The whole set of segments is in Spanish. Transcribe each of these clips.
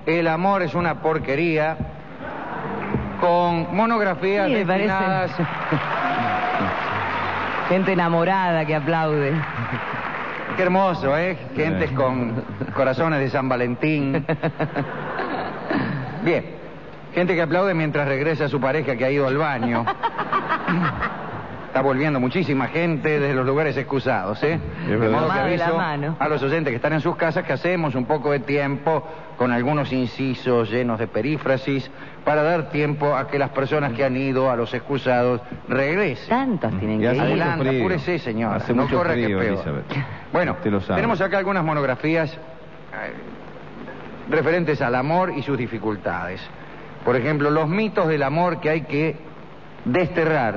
El amor es una porquería, con monografías Sí, me destinadas... Gente enamorada que aplaude. Qué hermoso, ¿eh? Gentes con corazones de San Valentín. Bien. Gente que aplaude mientras regresa a su pareja que ha ido al baño. Está volviendo muchísima gente desde los lugares excusados, ¿eh? De modo que aviso a los oyentes que están en sus casas que hacemos un poco de tiempo con algunos incisos llenos de perífrasis para dar tiempo a que las personas que han ido a los excusados regresen. Tantos tienen que ir. Adelante, apúrese, señora. Hace No mucho corra frío, que peor. Elizabeth. Bueno, Usted lo sabe. tenemos acá algunas monografías referentes al amor y sus dificultades. Por ejemplo, los mitos del amor que hay que desterrar.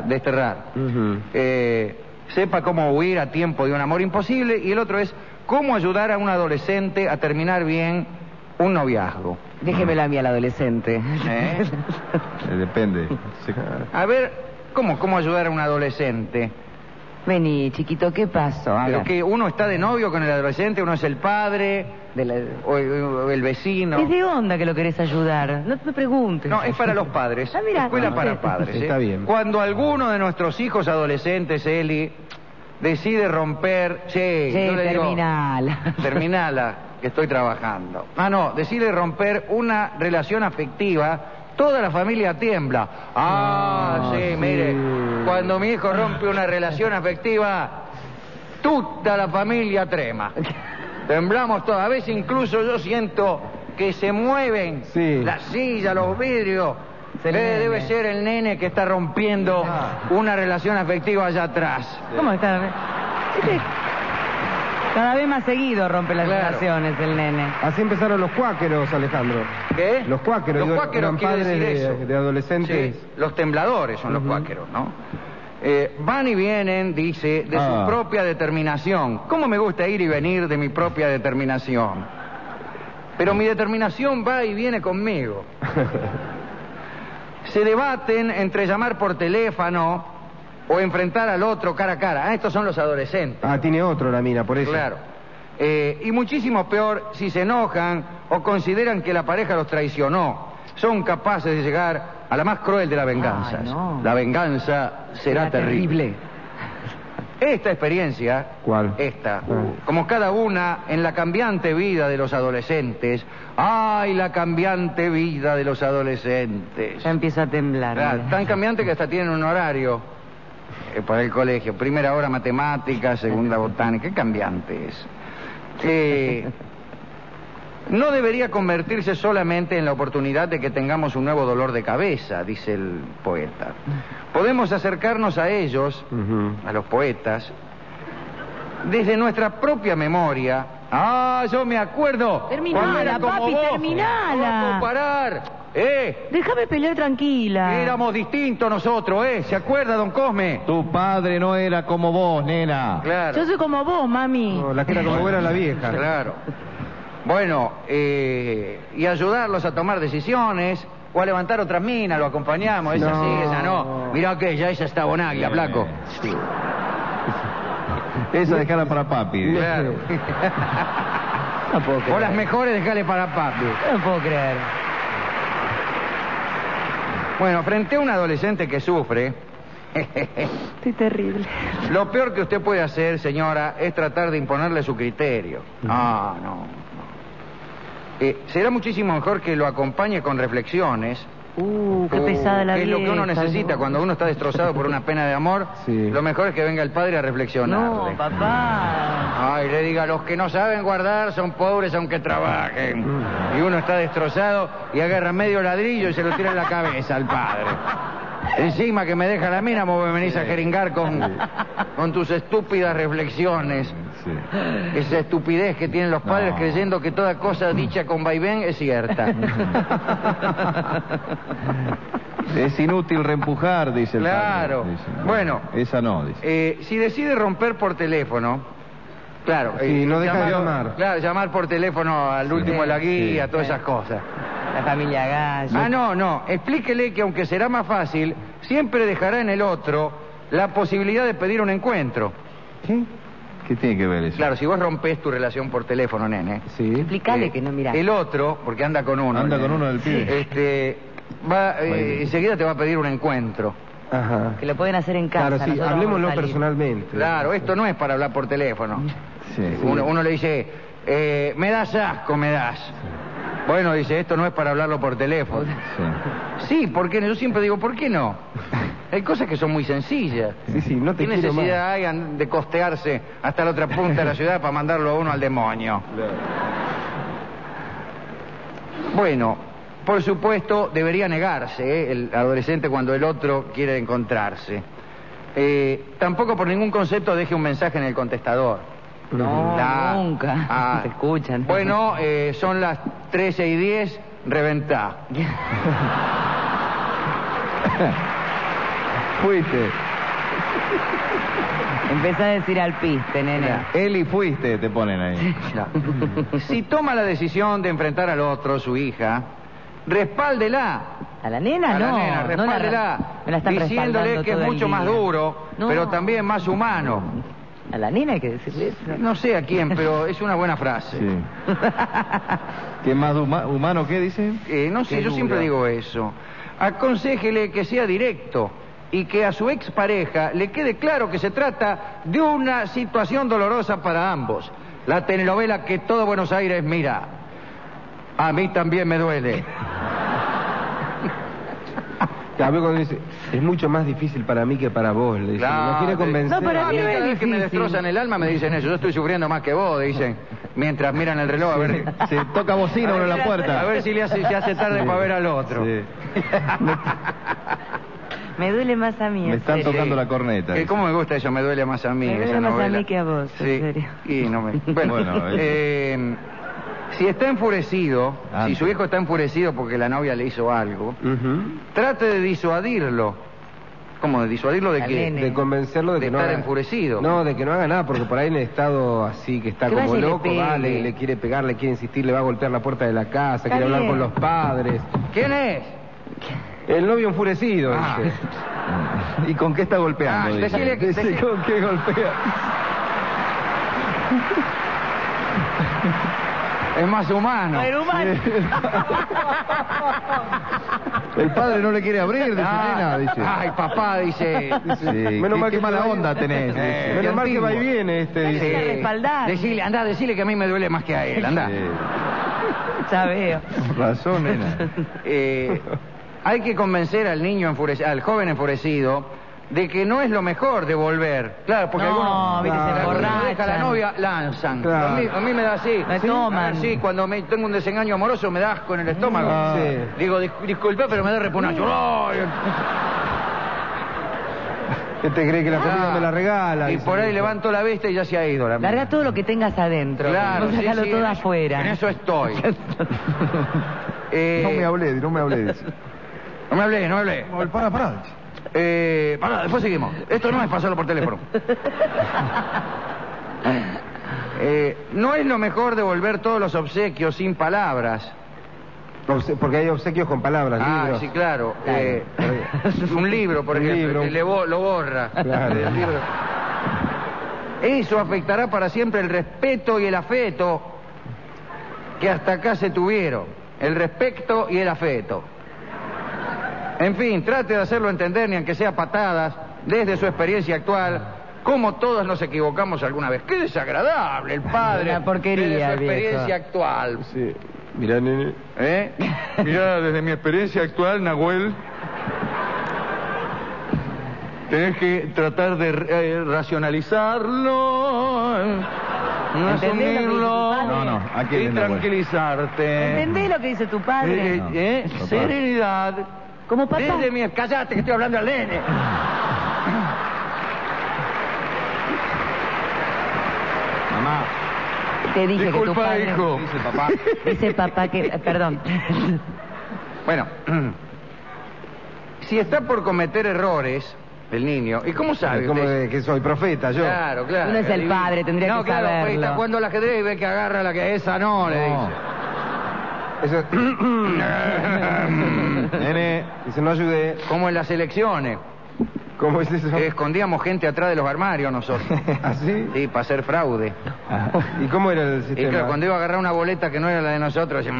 Sepa cómo huir a tiempo de un amor imposible. Y el otro es cómo ayudar a un adolescente a terminar bien un noviazgo. Déjemelo a mí al adolescente. Depende. A ver, ¿cómo ayudar a un adolescente? Vení, chiquito, ¿qué pasó? Pero que uno está de novio con el adolescente, uno es el padre o el vecino. ¿Es de onda que lo querés ayudar? No me preguntes. No, es para los padres. Ah, mira, Escuela no, para sí. padres. Está bien. Cuando alguno de nuestros hijos adolescentes, Eli, decide romper... Sí, terminala, que estoy trabajando. Decide romper una relación afectiva, toda la familia tiembla. Sí, mire, cuando mi hijo rompe una relación afectiva, toda la familia trema. Temblamos todos. A veces incluso yo siento que se mueven las sillas, los vidrios. Debe ser el nene que está rompiendo una relación afectiva allá atrás. ¿Cómo está? Cada vez más seguido rompe las relaciones el nene. Así empezaron los cuáqueros, Alejandro. ¿Qué? Los cuáqueros. Los cuáqueros quiere decir eso. De adolescentes. Sí, los tembladores son los cuáqueros, ¿no? Van y vienen, dice, de su propia determinación. ¿Cómo me gusta ir y venir de mi propia determinación? Pero mi determinación va y viene conmigo. Se debaten entre llamar por teléfono o enfrentar al otro cara a cara. Estos son los adolescentes. Tiene otro la mina, por eso. Claro. Y muchísimo peor si se enojan o consideran que la pareja los traicionó. Son capaces de llegar a la más cruel de las venganzas. No. La venganza será terrible. Esta experiencia, ¿cuál? Esta, como cada una en la cambiante vida de los adolescentes. ¡Ay, la cambiante vida de los adolescentes! Ya empieza a temblar. Tan cambiante que hasta tienen un horario para el colegio. Primera hora matemáticas, segunda botánica. ¡Qué cambiante es! No debería convertirse solamente en la oportunidad de que tengamos un nuevo dolor de cabeza, dice el poeta. Podemos acercarnos a ellos, a los poetas, desde nuestra propia memoria. Yo me acuerdo. Terminala, papi, terminala. No parar. Déjame pelear tranquila. Éramos distintos nosotros, ¿Se acuerda, don Cosme? Tu padre no era como vos, nena. Claro. Yo soy como vos, mami. No, la que era como vos era la vieja. Claro. Bueno, y ayudarlos a tomar decisiones o a levantar otras minas, lo acompañamos. Esa sí, esa no. Mirá que ella está bonaglia, flaco. Esa dejala para papi. Claro. No puedo creer. O las mejores dejale para papi. No puedo creer. Bueno, frente a un adolescente que sufre, Estoy terrible. lo peor que usted puede hacer, señora, es tratar de imponerle su criterio. No. Será muchísimo mejor que lo acompañe con reflexiones. Qué pesada la vida. Es lo que uno necesita cuando uno está destrozado por una pena de amor. Sí. Lo mejor es que venga el padre a reflexionarle. No, papá. Le diga, los que no saben guardar son pobres aunque trabajen. Y uno está destrozado y agarra medio ladrillo y se lo tira en la cabeza al padre. Encima que me deja la mina, vos me venís a jeringar con tus estúpidas reflexiones. Sí. Esa estupidez que tienen los padres creyendo que toda cosa dicha con vaivén es cierta. Es inútil reempujar, dice el Claro. padre. Dice, Bueno. Esa no, dice. Si decide romper por teléfono, claro. No deja de llamar. Claro, llamar por teléfono al último de la guía, todas esas cosas. La familia Gallo. No. Explíquele que aunque será más fácil, siempre dejará en el otro la posibilidad de pedir un encuentro. ¿Qué? ¿Qué tiene que ver eso? Claro, si vos rompés tu relación por teléfono, nene. Sí. Explicale que no, mira. El otro, porque anda con uno. Anda nene, con uno del pibe. Va, enseguida te va a pedir un encuentro. Ajá. Que lo pueden hacer en casa. Claro, sí, nosotros hablemoslo vamos a salir. personalmente. Claro, esto no es para hablar por teléfono. Sí. Uno le dice, me das asco, me das. Bueno, dice, esto no es para hablarlo por teléfono. Sí. Sí, porque yo siempre digo, ¿por qué no? Hay cosas que son muy sencillas. Sí, no te ¿Qué quiero necesidad hay de costearse hasta la otra punta de la ciudad para mandarlo a uno al demonio? Bueno, por supuesto, debería negarse el adolescente cuando el otro quiere encontrarse. Tampoco por ningún concepto deje un mensaje en el contestador. No, nunca. Te escuchan. Bueno, son las 13:10, reventá. Fuiste. Empezá a decir al piste, nene. Él y fuiste, te ponen ahí. Si toma la decisión de enfrentar al otro, su hija, respáldela. ¿A la nena? A la No. nena, respáldela, Me la están diciéndole respaldando que es todo el mucho más día. duro, No. pero también más humano. A la nena hay que decirle eso. No sé a quién, pero es una buena frase. Sí. ¿Qué más humano qué dice? No sé, Qué yo dura. siempre digo eso. Aconséjele que sea directo y que a su expareja le quede claro que se trata de una situación dolorosa para ambos. La telenovela que todo Buenos Aires mira. A mí también me duele. A ver cuando dice, es mucho más difícil para mí que para vos, le dice. Claro. No quiere convencer. No, para A mí mí no es cada vez que me difícil. destrozan el alma me dicen eso. Yo estoy sufriendo más que vos, dicen. Mientras miran el reloj a ver... Se toca bocina uno en la puerta. A ver si se hace tarde para ver al otro. Sí. Me duele más a mí, Me en están serio. tocando la corneta. ¿Cómo me gusta eso? Me duele más a mí. Me duele esa más a novela. mí que a vos, en Sí. serio. Y no me... Bueno, si está enfurecido, si Antes. su hijo está enfurecido porque la novia le hizo algo, Ujú. trate de disuadirlo. ¿Cómo? ¿De disuadirlo de Al qué? nene. De convencerlo de De que no estar haga... enfurecido. No, de que no haga nada, porque por ahí en el estado así que está Que como vaya y le loco, pegue. vale, le quiere pegar, le quiere insistir, le va a golpear la puerta de la casa, Está quiere hablar bien. con los padres. ¿Quién es? El novio enfurecido, Ah. dice. ¿Y con qué está golpeando? Ah, dice? decile que- Dice, ¿con qué golpea? Es más humano. Pero humano. El padre no le quiere abrir, dice nena, dice. Ay, papá, dice... Sí, Menos mal qué que mala va y- onda tenés. dice. Menos mal que antiguo. va y viene este, Hay que dice. respaldar. Decile que a mí me duele más que a él, anda. Sí. Ya veo. Con razón, nena. Hay que convencer al niño enfurecido, al joven enfurecido, de que no es lo mejor de volver. Claro, porque No, algunos... viste, se Claro, cuando emborrachan. deja la novia, lanzan. Claro. A mí me da así. Me toman. Sí, cuando tengo un desengaño amoroso me da asco en el estómago. Ah. Sí. Digo, disculpe, pero me da repugnancia. ¡Ay! ¿Qué te cree que la comida me la regala? Y Dice por ahí el hijo. levanto la vista y ya se ha ido la Larga mina. todo lo que tengas adentro. Claro, No sí, sacalo sí, todo en eso- afuera. En eso estoy. No me hablé, no me hablé. Dice. No me hablé, no me hablé. Pará. Pará, después seguimos. Esto no es pasarlo por teléfono. No es lo mejor devolver todos los obsequios sin palabras. Porque hay obsequios con palabras, libros. Sí, claro. Claro. Un libro, por Un ejemplo, libro. que lo borra. Claro. El libro. Eso afectará para siempre el respeto y el afecto que hasta acá se tuvieron. El respeto y el afecto. En fin, trate de hacerlo entender, ni aunque sea patadas, desde su experiencia actual, como todos nos equivocamos alguna vez. ¡Qué desagradable el padre! Una porquería, desde su viejo. experiencia actual. Sí. Mirá, nene. Mira, desde mi experiencia actual, Nahuel, tenés que tratar de racionalizarlo, no ¿Entendés lo que dice tu asumirlo padre? No, aquí y viene Nahuel. tranquilizarte. ¿Entendés lo que dice tu padre? Papá. Serenidad. Como papá. Desde mi... Cállate, que estoy hablando al nene. Mamá. Te dije que tu Disculpa, padre... hijo. Dice papá. Dice papá que... Perdón. Bueno, si está por cometer errores, el niño, ¿y cómo sabe Como usted? de que soy profeta, yo. Claro. Uno es el padre, tendría no, que claro, saberlo. pues, está jugando al ajedrez y ve que agarra la que esa no, le dice. Eso... Nene. Dice, no ayudé. Como en las elecciones. ¿Cómo es eso? Escondíamos gente atrás de los armarios nosotros. ¿Ah, sí? Sí, para hacer fraude. ¿Y cómo era el Y sistema? claro, cuando iba a agarrar una boleta que no era la de nosotros, decía,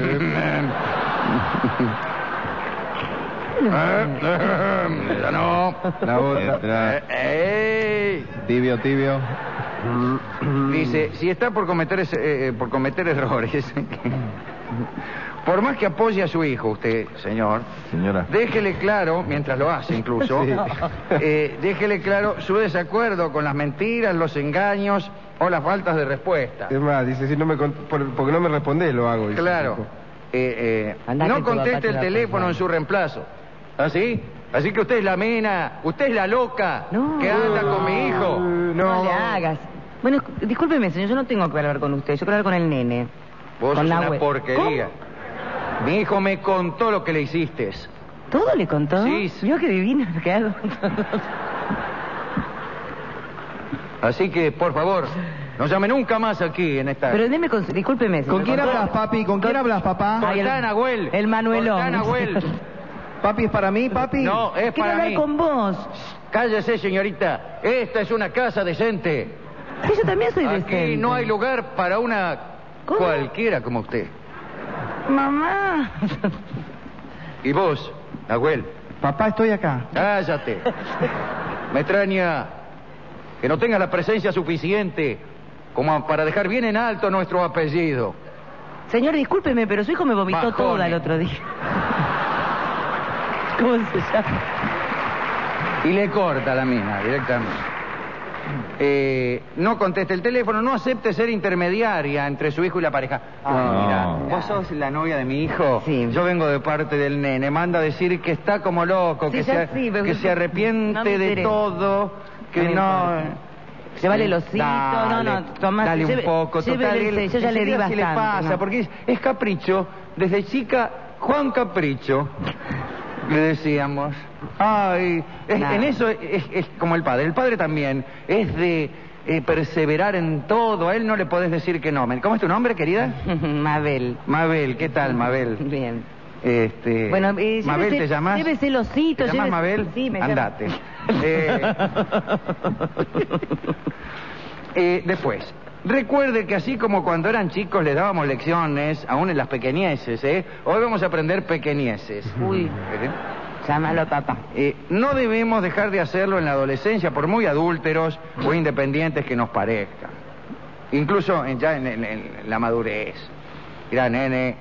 esa no. La otra. Entra. ¡Ey! Tibio, tibio. Dice, si está por cometer errores, por más que apoye a su hijo, usted, señor, Señora. déjele claro, mientras lo hace incluso, Sí. déjele claro su desacuerdo con las mentiras, los engaños o las faltas de respuesta. Es más, dice, si no me porque no me respondés, lo hago. Dice. Claro. Andá No que tu papá conteste te el va a teléfono pasar. en su reemplazo. ¿Así? Así que usted es la mena, usted es la loca No. que anda con mi hijo. No le hagas. Bueno, discúlpeme, señor, yo no tengo que hablar con usted, yo quiero hablar con el nene. Vos Con sos la una abue- porquería. Mi hijo me contó lo que le hiciste. ¿Todo le contó? Sí. Yo qué divino lo que hago. Así que, por favor, no llame nunca más aquí en esta... Pero discúlpeme, señor. ¿Con quién todo- hablas, papi? ¿Con quién hablas, papá? Ay, el- Cortá, Nahuel. el Manuelón. Cortá, Nahuel. ¿Papi es para mí, papi? No, es Quiero para hablar mí. con vos. Cállese, señorita. Esta es una casa decente. Sí, yo también soy decente. Aquí no hay lugar para una ¿Cómo? cualquiera como usted. Mamá. Y vos, Nahuel, Papá, estoy acá. cállate. Me extraña que no tenga la presencia suficiente como para dejar bien en alto nuestro apellido. Señor, discúlpeme, pero su hijo me vomitó Bajone. toda el otro día. ¿Cómo se llama? Y le corta la mina directamente. No conteste el teléfono, no acepte ser intermediaria entre su hijo y la pareja. Mira, vos sos la novia de mi hijo. Sí. Yo vengo de parte del nene. Manda a decir que está como loco, Sí, que, ya se, sí, pero- que se arrepiente no me de interesa. todo, que No me no. importa. Llévale el osito, no, Tomás, dale un poco, total. llévele yo ya le di enseguida bastante. se le pasa, ¿no? porque es capricho. Desde chica, Juan Capricho, le decíamos. Ay, Nada. en eso es como el padre. El padre también es de perseverar en todo. A él no le podés decir que no. ¿Cómo es tu nombre, querida? Mabel. Mabel, ¿qué tal, Mabel? Bien. Bueno, llévese- Mabel, ¿te llamas? Llévese el osito, ¿Te llamas llévese- Mabel? Sí, me llamo. Andate. Después, recuerde que así como cuando eran chicos les dábamos lecciones, aún en las pequeñeces, hoy vamos a aprender pequeñeces. Uy, llámalo a papá. No debemos dejar de hacerlo en la adolescencia, por muy adúlteros o independientes que nos parezcan. Incluso ya en la madurez. Mira, nene,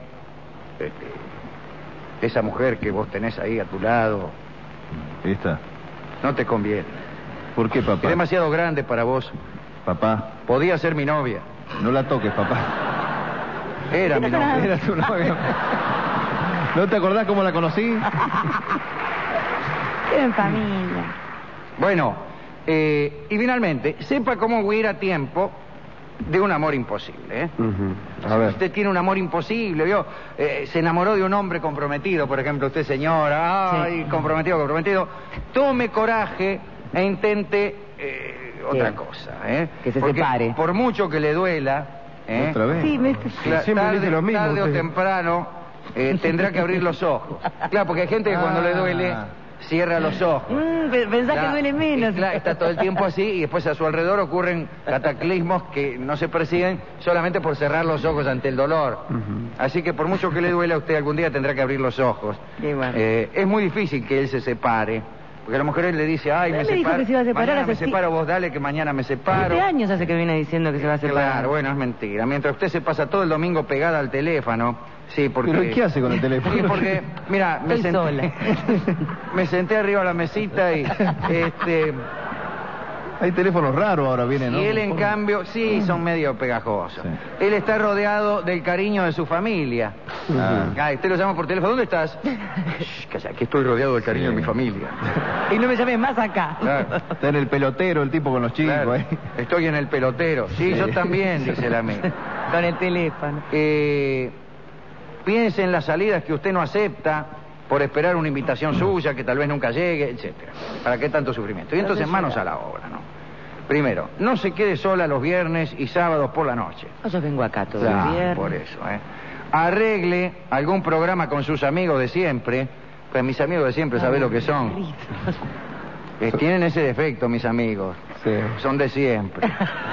esa mujer que vos tenés ahí a tu lado, ¿Esta? no te conviene. ¿Por qué, papá? Es demasiado grande para vos. Papá, Podía ser mi novia. no la toques, papá. Era mi novia. Era tu novia. ¿No te acordás cómo la conocí? Quiero en familia. Bueno, y finalmente, sepa cómo huir a tiempo de un amor imposible. A ver. Usted tiene un amor imposible, ¿vio? Se enamoró de un hombre comprometido, por ejemplo, usted, señora. Ay, Sí. comprometido. Tome coraje e intente otra Sí. cosa, Que se Porque separe. por mucho que le duela, ¿Otra vez? Sí, Siempre dice lo mismo tarde o usted. temprano tendrá que abrir los ojos. Claro, porque hay gente que cuando le duele cierra los ojos. Pensá que Claro, duele menos. y claro, está todo el tiempo así y después a su alrededor ocurren cataclismos que no se persiguen solamente por cerrar los ojos ante el dolor. Así que por mucho que le duela, usted algún día tendrá que abrir los ojos. Qué bueno. Es muy difícil que él se separe, porque la mujer le dice, ay, Él me me dijo separo, que se iba a separar mañana me hace separo, vos dale que mañana me separo. 7 años hace que viene diciendo que se va a separar. Claro, bueno, es mentira. Mientras usted se pasa todo el domingo pegada al teléfono, sí, porque... ¿Pero y qué hace con el teléfono? Sí, porque, mira, Estoy sola. me senté arriba de la mesita y, Hay teléfonos raros ahora, vienen, ¿no? y él en cambio, sí, son medio pegajosos. Sí. Él está rodeado del cariño de su familia. Ay, usted lo llama por teléfono, ¿dónde estás? Shh, calla, que estoy rodeado del cariño de mi familia. Y no me llames más acá. Claro. Está en el pelotero el tipo con los chicos, Claro. ¿eh? Estoy en el pelotero. Sí, yo también, dice la amiga. Con el teléfono. Piense en las salidas que usted no acepta por esperar una invitación suya que tal vez nunca llegue, etcétera. ¿Para qué tanto sufrimiento? Y entonces manos a la obra, ¿no? Primero, no se quede sola los viernes y sábados por la noche. Yo vengo acá todo Claro, el viernes. por eso, Arregle algún programa con sus amigos de siempre. Pues mis amigos de siempre, ¿sabés lo que son? Tienen ese defecto, mis amigos. Sí. Son de siempre.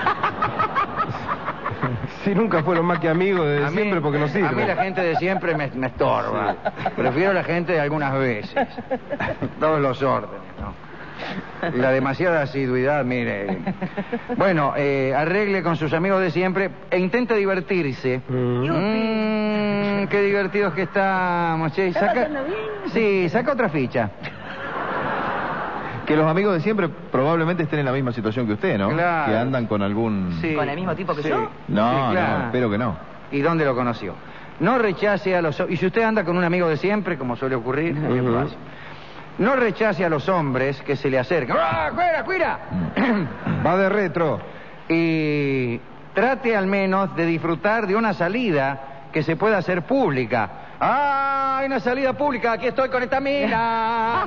Sí, nunca fueron más que amigos de A mí- siempre porque no sirve. A mí la gente de siempre me estorba. Prefiero la gente de algunas veces. Todos los órdenes, ¿no? La demasiada asiduidad, mire. Bueno, arregle con sus amigos de siempre e intente divertirse. Qué divertidos que estamos, che. Sí, saca otra ficha. Que los amigos de siempre probablemente estén en la misma situación que usted, ¿no? Claro. Que andan con algún... Sí. ¿Con el mismo tipo que Sí. yo? No, Sí, claro. no, espero que no. ¿Y dónde lo conoció? No rechace a los... Y si usted anda con un amigo de siempre, como suele ocurrir, ¿qué Ujú. pasa? No rechace a los hombres que se le acercan. ¡Ah, cuida, cuida! Va de retro. Y trate al menos de disfrutar de una salida que se pueda hacer pública. ¡Ah, hay una salida pública! Aquí estoy con esta mina.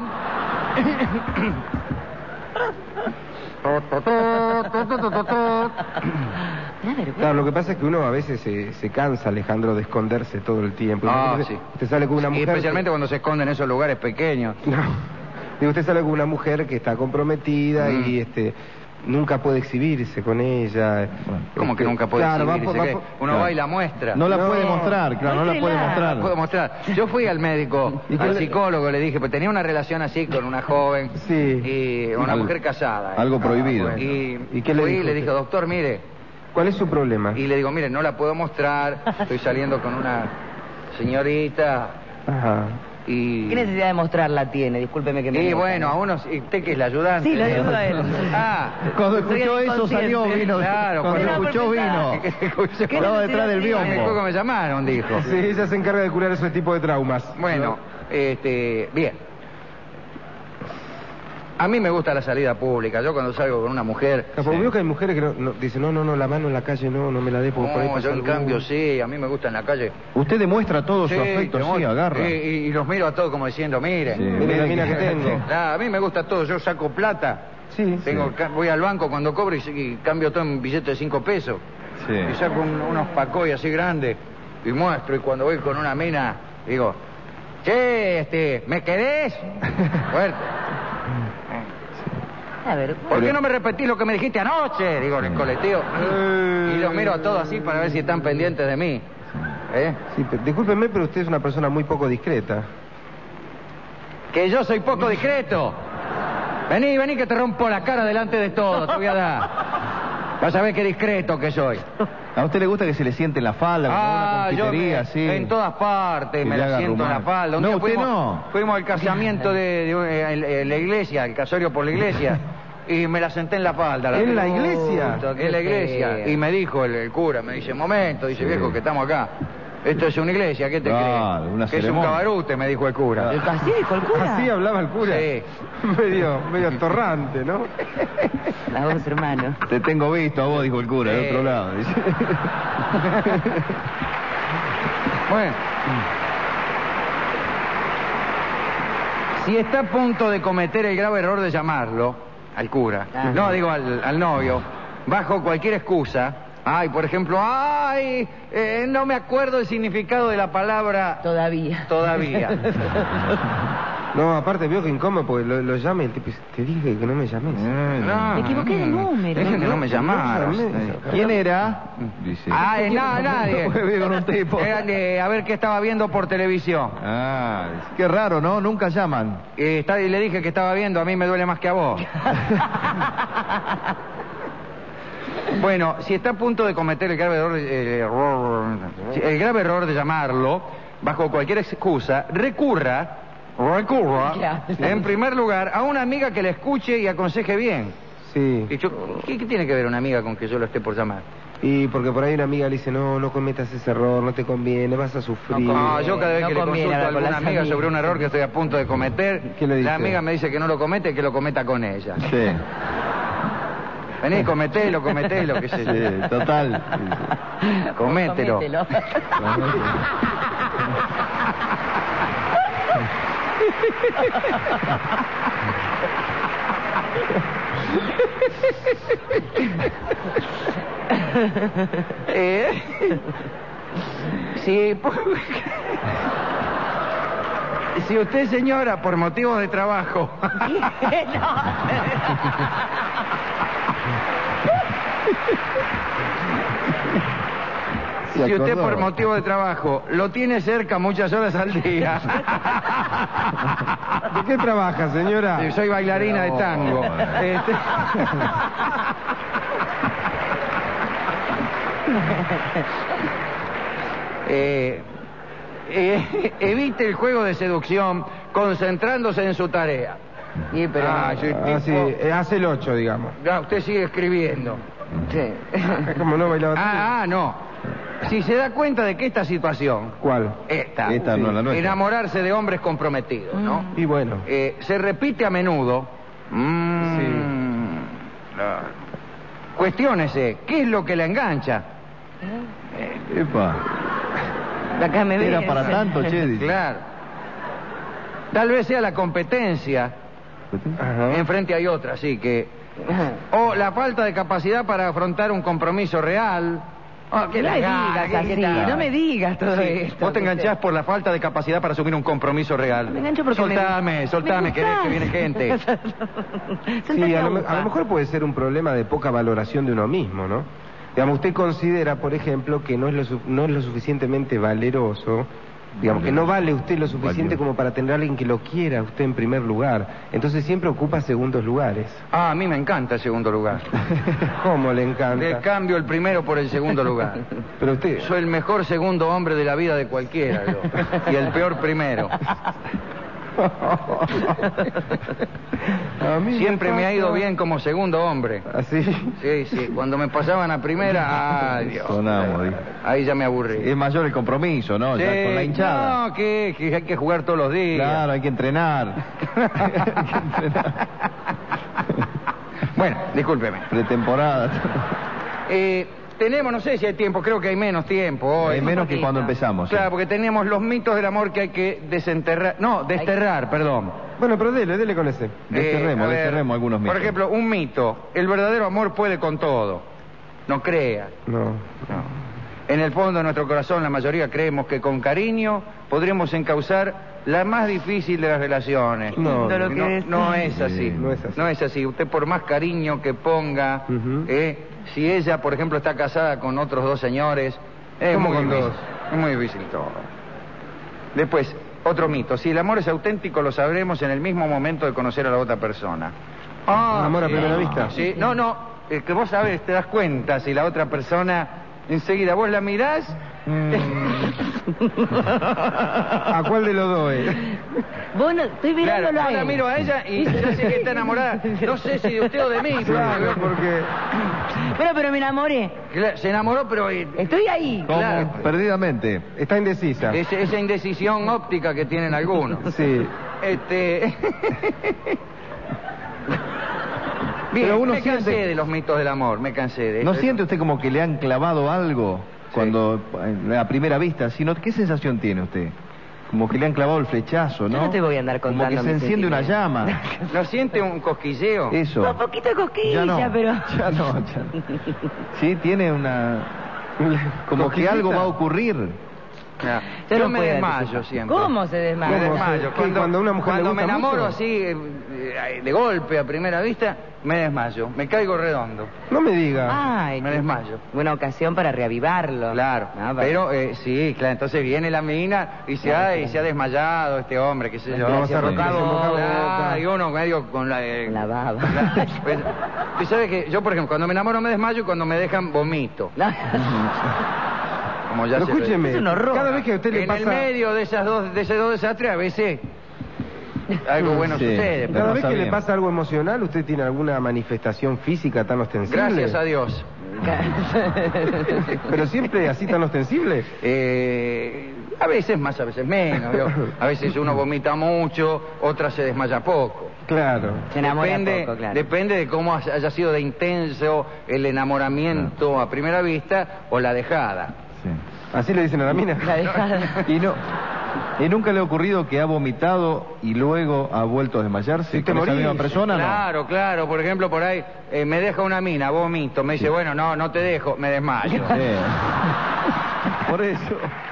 Me da vergüenza. Claro, lo que pasa es que uno a veces se cansa, Alejandro, de esconderse todo el tiempo. Ah, Imagínate, sí. Usted sale con una Y mujer... especialmente cuando se esconde en esos lugares pequeños. No. Digo, usted sale con una mujer que está comprometida y nunca puede exhibirse con ella. ¿Cómo que nunca puede Claro, exhibirse? ¿Qué? Uno claro. va y la muestra. No la No. puede mostrar, claro, no la puede Muéstrela. mostrar. Puedo mostrar. Yo fui al médico, ¿Y qué al le- psicólogo, le dije, pues tenía una relación así con una joven Sí. y una Algo- mujer casada. algo prohibido. Bueno. ¿Y qué le fui dijo y le usted? dije, doctor, mire, ¿Cuál es su problema? y le digo, mire, no la puedo mostrar, estoy saliendo con una señorita Ajá. y... ¿Qué necesidad de mostrarla tiene? Discúlpeme que me... Y meta, bueno, ¿no? a uno, y usted que es la ayudante. Sí, lo ayudo a él. Ah, Cuando Estoy escuchó eso inconsciente. salió, vino. Claro, cuando pero- escuchó vino. escuchó. ¿Qué Estaba necesidad detrás del tiene? biombo. Después que me llamaron, dijo. Sí, ella se encarga de curar ese tipo de traumas. Bueno, bien. A mí me gusta la salida pública. Yo cuando salgo con una mujer... Porque veo que hay mujeres que dicen, no, la mano en la calle no me la dé porque por ahí No, pasa yo en algo. cambio sí, a mí me gusta en la calle. Usted demuestra todo su afecto, tengo- sí, agarra. Y los miro a todos como diciendo, miren. Sí. Mire la mina que tengo. A mí me gusta todo, yo saco plata. Sí. Voy al banco cuando cobro y cambio todo en billetes de 5 pesos. Sí. Y saco unos pacoy así grandes y muestro. Y cuando voy con una mina, digo, che, ¿me querés? Fuerte. A ver, ¿Por qué no me repetís lo que me dijiste anoche? Digo, en el colectivo. Y los miro a todos así para ver si están pendientes de mí. ¿Eh? Sí, discúlpeme, pero usted es una persona muy poco discreta. Que yo soy poco discreto. Vení, que te rompo la cara delante de todo, te voy a dar. Vas a ver qué discreto que soy. ¿A usted le gusta que se le siente en la falda, como una yo confitería, sí? en todas partes Que me le la haga siento en la rumar. falda. Un No, día usted no. fuimos al casamiento en la iglesia, el casorio por la iglesia, y me la senté en la falda. ¿En la iglesia? En la iglesia. Y me dijo el cura, me dice, momento, dice, viejo, que estamos acá. Esto es una iglesia, ¿qué te Claro, crees? una Que es un ceremonia. cabarute, me dijo el cura. ¿así dijo el cura? Así hablaba el cura. Sí. medio atorrante, ¿no? La voz, hermano. Te tengo visto a vos, dijo el cura, del Sí. otro lado. Dice. Bueno. Si está a punto de cometer el grave error de llamarlo, al cura, Ah. no, digo al novio, bajo cualquier excusa, por ejemplo, no me acuerdo el significado de la palabra Todavía. todavía. No, aparte veo que incómodo porque lo llama y el tipo dice, te dije que no me llames. No, Me equivoqué de número. Dije que no me llamaras. ¿Quién era? Dice. Nadie. Vive con un tipo. A ver qué estaba viendo por televisión. Qué raro, ¿no? Nunca llaman. Y le dije que estaba viendo, a mí me duele más que a vos. Bueno, si está a punto de cometer el grave error de llamarlo, bajo cualquier excusa, recurra, Ya. en primer lugar, a una amiga que le escuche y aconseje bien. Sí. Y ¿qué tiene que ver una amiga con que yo lo esté por llamar? Y porque por ahí una amiga le dice, no cometas ese error, no te conviene, vas a sufrir. No, yo cada vez No que le conviene consulto a hablar con alguna las amiga amigas. sobre un error que estoy a punto de cometer, ¿Qué le dice? la amiga me dice que no lo comete, que lo cometa con ella. Sí. Vení, cometelo, qué sé yo. Sí, total. Comételo. Sí, Si usted, señora, por motivos de trabajo... Si usted por motivo de trabajo lo tiene cerca muchas horas al día... ¿De qué trabaja, señora? Sí, soy bailarina de tango. Evite el juego de seducción concentrándose en su tarea. Sí, pero... hace el 8, digamos. Ya, usted sigue escribiendo. Sí. Como no bailaba. No. Si se da cuenta de que esta situación... ¿Cuál? Esta no es la nuestra. Enamorarse de hombres comprometidos, ¿no? Y bueno. Se repite a menudo. Cuestiónese, ¿qué es lo que la engancha? Epa. Acá me Era ves. para tanto, che. Dice. Claro. Tal vez sea la competencia. Ajá. Enfrente hay otra, sí, que... O la falta de capacidad para afrontar un compromiso real. No me digas así, no me digas todo esto. Vos te enganchás por la falta de capacidad para asumir un compromiso real. Me engancho porque Soltame, querés que viene gente. Sí, a lo mejor puede ser un problema de poca valoración de uno mismo, ¿no? Digamos, usted considera, por ejemplo, que no es lo suficientemente valeroso, digamos, que no vale usted lo suficiente como para tener a alguien que lo quiera a usted en primer lugar. Entonces siempre ocupa segundos lugares. A mí me encanta el segundo lugar. ¿Cómo le encanta? Le cambio el primero por el segundo lugar. Pero usted... Soy el mejor segundo hombre de la vida de cualquiera, yo. Y el peor primero. Siempre me ha ido bien como segundo hombre. ¿Así? Sí. Cuando me pasaban a primera, ay, Dios. Sonamos, Ahí ya me aburrí. es mayor el compromiso, ¿no? Ya con la hinchada. No, que hay que jugar todos los días. Claro, hay que entrenar. Bueno, discúlpeme. Pretemporada. Tenemos, no sé si hay tiempo, creo que hay menos tiempo hoy. Hay menos que cuando empezamos. Claro, porque teníamos los mitos del amor que hay que desterrar, perdón. Bueno, pero dele con ese. Desterremos algunos mitos. Por ejemplo, un mito. El verdadero amor puede con todo. No crea. No. En el fondo de nuestro corazón, la mayoría creemos que con cariño podremos encauzar la más difícil de las relaciones. No es así. No es así. No es así. Usted por más cariño que ponga, si ella, por ejemplo, está casada con otros dos señores, es ¿Cómo muy con difícil. dos? Es muy difícil todo. Después, otro mito. Si el amor es auténtico, lo sabremos en el mismo momento de conocer a la otra persona. ¿Amor a primera vista? Sí, no. Es que vos sabés, te das cuenta si la otra persona... Enseguida vos la mirás. ¿A cuál de los dos es? Bueno, estoy mirándolo Claro, a yo la él. miro a ella y ya sé que está enamorada. No sé si de usted o de mí. Claro, porque... Bueno, pero me enamoré. Se enamoró, pero... Estoy ahí. ¿Cómo? Claro. Perdidamente. Está indecisa. Esa indecisión óptica que tienen algunos. Sí. Bien, Pero uno me cansé siente- de los mitos del amor, me cansé de ¿No eso. siente usted como que le han clavado algo cuando a primera vista? Sino, ¿qué sensación tiene usted? Como que le han clavado el flechazo, ¿no? Yo no te voy a andar Como contando que se mis enciende una sentimientos. llama. ¿No siente un cosquilleo? Eso. Un poquito de cosquilla, Ya no. pero... Ya no. Sí, tiene una... Como que algo va a ocurrir. Ya. Yo Yo no me puedo desmayo anticipar. siempre. ¿Cómo se desmaya? Me ¿Cómo? desmayo. ¿Qué? Cuando a una mujer le cuando me gusta enamoro mucho. así, de golpe, a primera vista, me desmayo. Me caigo redondo. No me diga. Ay, Me desmayo. buena ocasión para reavivarlo. Claro, No, pero sí, claro, entonces viene la mina y se ha desmayado este hombre, qué sé yo. Vamos a boca a Claro, y uno medio con la... La baba. Pues, y sabe que yo, por ejemplo, cuando me enamoro me desmayo y cuando me dejan vomito. Como ya Pero se escúcheme, Es un horror. cada vez que a usted le en pasa... el medio de esos dos desastres, a veces algo bueno Sí. sucede. Pero Cada no vez que le sabían. pasa algo emocional, ¿usted tiene alguna manifestación física tan ostensible? Gracias a Dios. Pero siempre así tan ostensible. A veces más, a veces menos. ¿vio? A veces uno vomita mucho, otras se desmaya poco. Claro. Se enamora Depende, poco, claro. depende de cómo haya sido de intenso el enamoramiento a primera vista o la dejada. Sí. Así le dicen a la mina. La dejada. ¿Y nunca le ha ocurrido que ha vomitado y luego ha vuelto a desmayarse Y te con esa morís. misma persona? Claro, claro. Por ejemplo, por ahí me deja una mina, vomito. Me dice, bueno, no te dejo, me desmayo. No. Sí. Por eso.